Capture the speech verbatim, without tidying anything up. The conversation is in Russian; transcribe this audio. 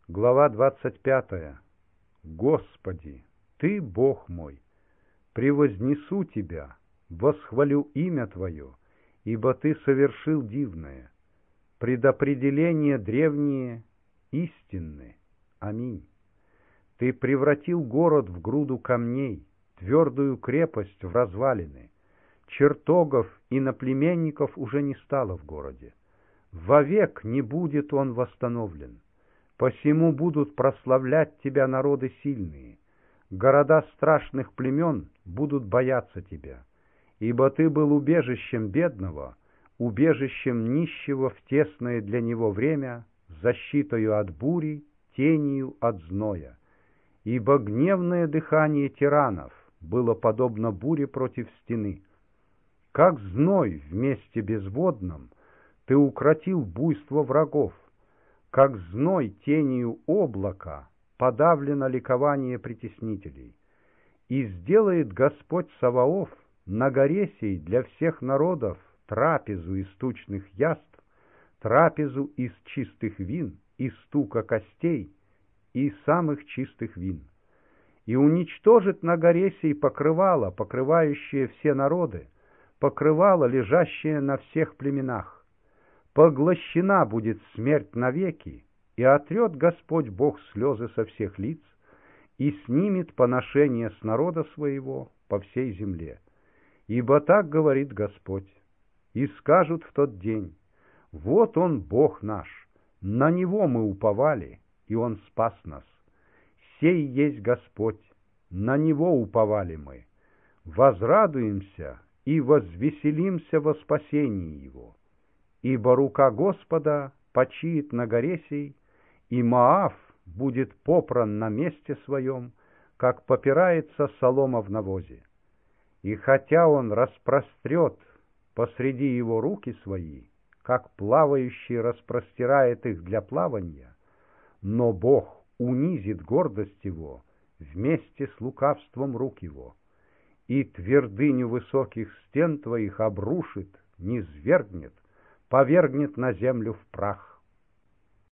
Глава двадцать пятая. Господи, Ты Бог мой, превознесу Тебя, восхвалю имя Твое, ибо Ты совершил дивное, предопределения древние истинны. Аминь. Ты превратил город в груду камней, твердую крепость в развалины. Чертогов и наплеменников уже не стало в городе. Вовек не будет он восстановлен. Посему будут прославлять тебя народы сильные. Города страшных племен будут бояться тебя. Ибо ты был убежищем бедного, убежищем нищего в тесное для него время, защитою от бури, тенью от зноя. Ибо гневное дыхание тиранов было подобно буре против стены. Как зной в месте безводном ты укротил буйство врагов. Как зной тенью облака подавлено ликование притеснителей. И сделает Господь Саваоф на горе сей для всех народов трапезу из тучных яств, трапезу из чистых вин, из стука костей и самых чистых вин. И уничтожит на горе сей покрывало, покрывающее все народы, покрывало, лежащее на всех племенах. Поглощена будет смерть навеки, и отрет Господь Бог слезы со всех лиц, и снимет поношение с народа своего по всей земле. Ибо так говорит Господь, и скажут в тот день: вот Он, Бог наш, на Него мы уповали, и Он спас нас. Сей есть Господь, на Него уповали мы. Возрадуемся и возвеселимся во спасении Его. Ибо рука Господа почиет на горе сей, и Моав будет попран на месте своем, как попирается солома в навозе. И хотя он распрострет посреди его руки свои, как плавающий распростирает их для плавания, но Бог унизит гордость его вместе с лукавством рук его, и твердыню высоких стен твоих обрушит, низвергнет, повергнет на землю в прах.